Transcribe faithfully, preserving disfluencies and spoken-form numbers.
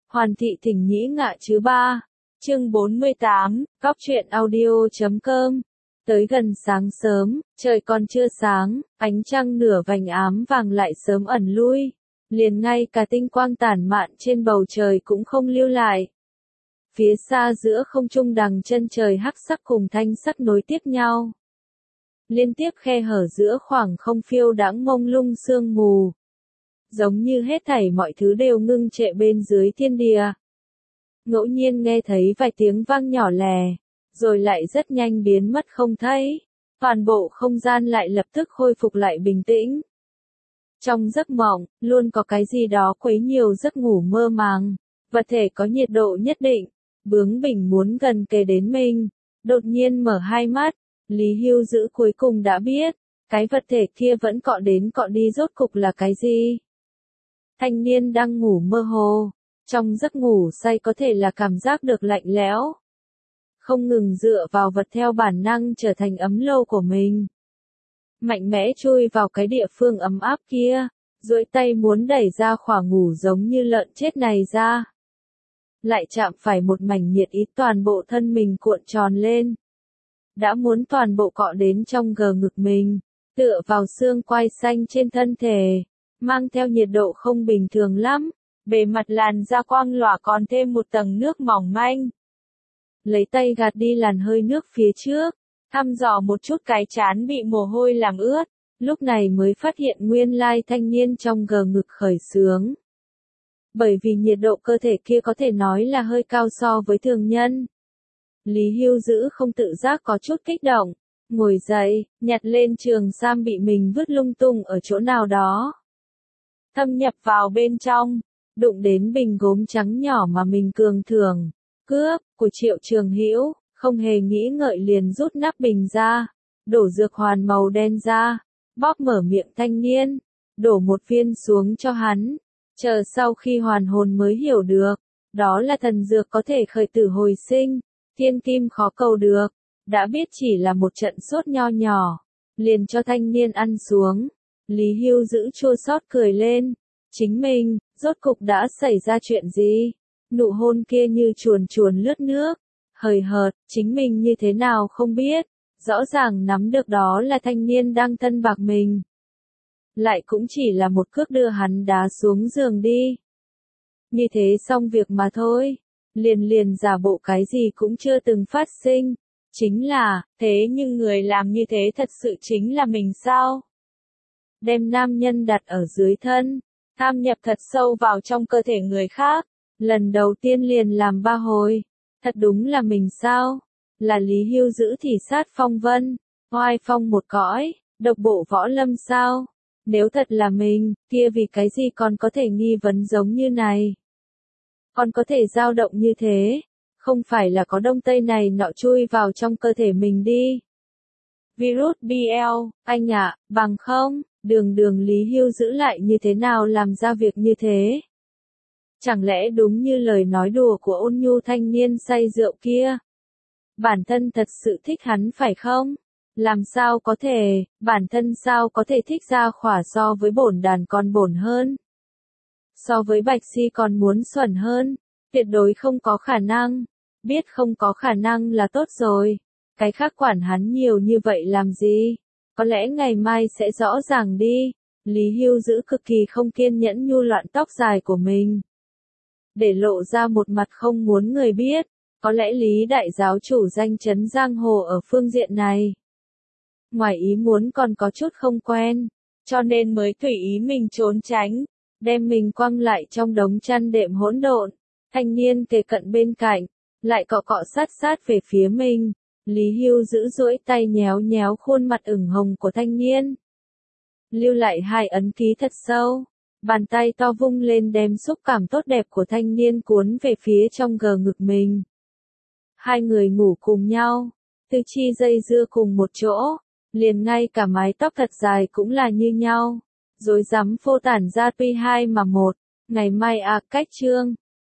Hoàn thị thỉnh nhĩ ngạ chứ ba. Chương bốn mươi tám, Cóc truyện audio chấm com. Tới gần sáng sớm, trời còn chưa sáng, ánh trăng nửa vành ám vàng lại sớm ẩn lui. Liền ngay cả tinh quang tản mạn trên bầu trời cũng không lưu lại. Phía xa giữa không trung đằng chân trời hắc sắc cùng thanh sắc nối tiếp nhau. Liên tiếp khe hở giữa khoảng không phiêu đãng mông lung sương mù. Giống như hết thảy mọi thứ đều ngưng trệ bên dưới thiên địa. Ngẫu nhiên nghe thấy vài tiếng vang nhỏ lè, rồi lại rất nhanh biến mất không thấy. Toàn bộ không gian lại lập tức khôi phục lại bình tĩnh. Trong giấc mộng, luôn có cái gì đó quấy nhiều giấc ngủ mơ màng. Vật thể có nhiệt độ nhất định, bướng bỉnh muốn gần kề đến mình. Đột nhiên mở hai mắt, Lý Hưu Dữ cuối cùng đã biết, cái vật thể kia vẫn cọ đến cọ đi rốt cục là cái gì. Thanh niên đang ngủ mơ hồ, trong giấc ngủ say có thể là cảm giác được lạnh lẽo. Không ngừng dựa vào vật theo bản năng trở thành ấm lâu của mình. Mạnh mẽ chui vào cái địa phương ấm áp kia, duỗi tay muốn đẩy ra khỏa ngủ giống như lợn chết này ra. Lại chạm phải một mảnh nhiệt ý, toàn bộ thân mình cuộn tròn lên. Đã muốn toàn bộ cọ đến trong gờ ngực mình, tựa vào xương quai xanh trên thân thể, mang theo nhiệt độ không bình thường lắm, bề mặt làn da quang lòa còn thêm một tầng nước mỏng manh. Lấy tay gạt đi làn hơi nước phía trước, thăm dò một chút cái trán bị mồ hôi làm ướt, lúc này mới phát hiện nguyên lai thanh niên trong gờ ngực khởi sướng. Bởi vì nhiệt độ cơ thể kia có thể nói là hơi cao so với thường nhân. Lý Hưu Dữ không tự giác có chút kích động, ngồi dậy, nhặt lên trường sam bị mình vứt lung tung ở chỗ nào đó. Thâm nhập vào bên trong, đụng đến bình gốm trắng nhỏ mà mình cường thường, cướp, của Triệu Trường Hữu, không hề nghĩ ngợi liền rút nắp bình ra, đổ dược hoàn màu đen ra, bóp mở miệng thanh niên, đổ một viên xuống cho hắn, chờ sau khi hoàn hồn mới hiểu được, đó là thần dược có thể khởi tử hồi sinh, thiên kim khó cầu được, đã biết chỉ là một trận sốt nho nhỏ, liền cho thanh niên ăn xuống. Lý Hưu Dữ chua xót cười lên, chính mình, rốt cục đã xảy ra chuyện gì? Nụ hôn kia như chuồn chuồn lướt nước, hời hợt, chính mình như thế nào không biết, rõ ràng nắm được đó là thanh niên đang thân bạc mình. Lại cũng chỉ là một cước đưa hắn đá xuống giường đi. Như thế xong việc mà thôi, liền liền giả bộ cái gì cũng chưa từng phát sinh, chính là, thế nhưng người làm như thế thật sự chính là mình sao? Đem nam nhân đặt ở dưới thân, tham nhập thật sâu vào trong cơ thể người khác, lần đầu tiên liền làm ba hồi, thật đúng là mình sao? Là Lý Hưu Dữ thì sát phong vân, oai phong một cõi, độc bộ võ lâm sao? Nếu thật là mình, kia vì cái gì còn có thể nghi vấn giống như này? Còn có thể dao động như thế, không phải là có đông tây này nọ chui vào trong cơ thể mình đi. Virus bê lờ, anh ạ, bằng không, đường đường Lý Hưu Dữ lại như thế nào làm ra việc như thế? Chẳng lẽ đúng như lời nói đùa của ôn nhu thanh niên say rượu kia? Bản thân thật sự thích hắn phải không? Làm sao có thể, bản thân sao có thể thích ra khỏa so với bổn đàn còn bổn hơn? So với Bạch Si còn muốn xuẩn hơn? Tuyệt đối không có khả năng. Biết không có khả năng là tốt rồi. Cái khác quản hắn nhiều như vậy làm gì? Có lẽ ngày mai sẽ rõ ràng đi. Lý Hưu Dữ cực kỳ không kiên nhẫn nhu loạn tóc dài của mình, để lộ ra một mặt không muốn người biết. Có lẽ Lý đại giáo chủ danh chấn giang hồ ở phương diện này. Ngoài ý muốn còn có chút không quen, cho nên mới tùy ý mình trốn tránh, đem mình quăng lại trong đống chăn đệm hỗn độn. Thanh niên kề cận bên cạnh, lại cọ cọ sát sát về phía mình. Lý Hưu Dữ duỗi tay nhéo nhéo khuôn mặt ửng hồng của thanh niên, lưu lại hai ấn ký thật sâu. Bàn tay to vung lên đem xúc cảm tốt đẹp của thanh niên cuốn về phía trong gờ ngực mình. Hai người ngủ cùng nhau, tư chi dây dưa cùng một chỗ, liền ngay cả mái tóc thật dài cũng là như nhau, rồi dám phô tản ra tuy hai mà một. Ngày mai à cách chương.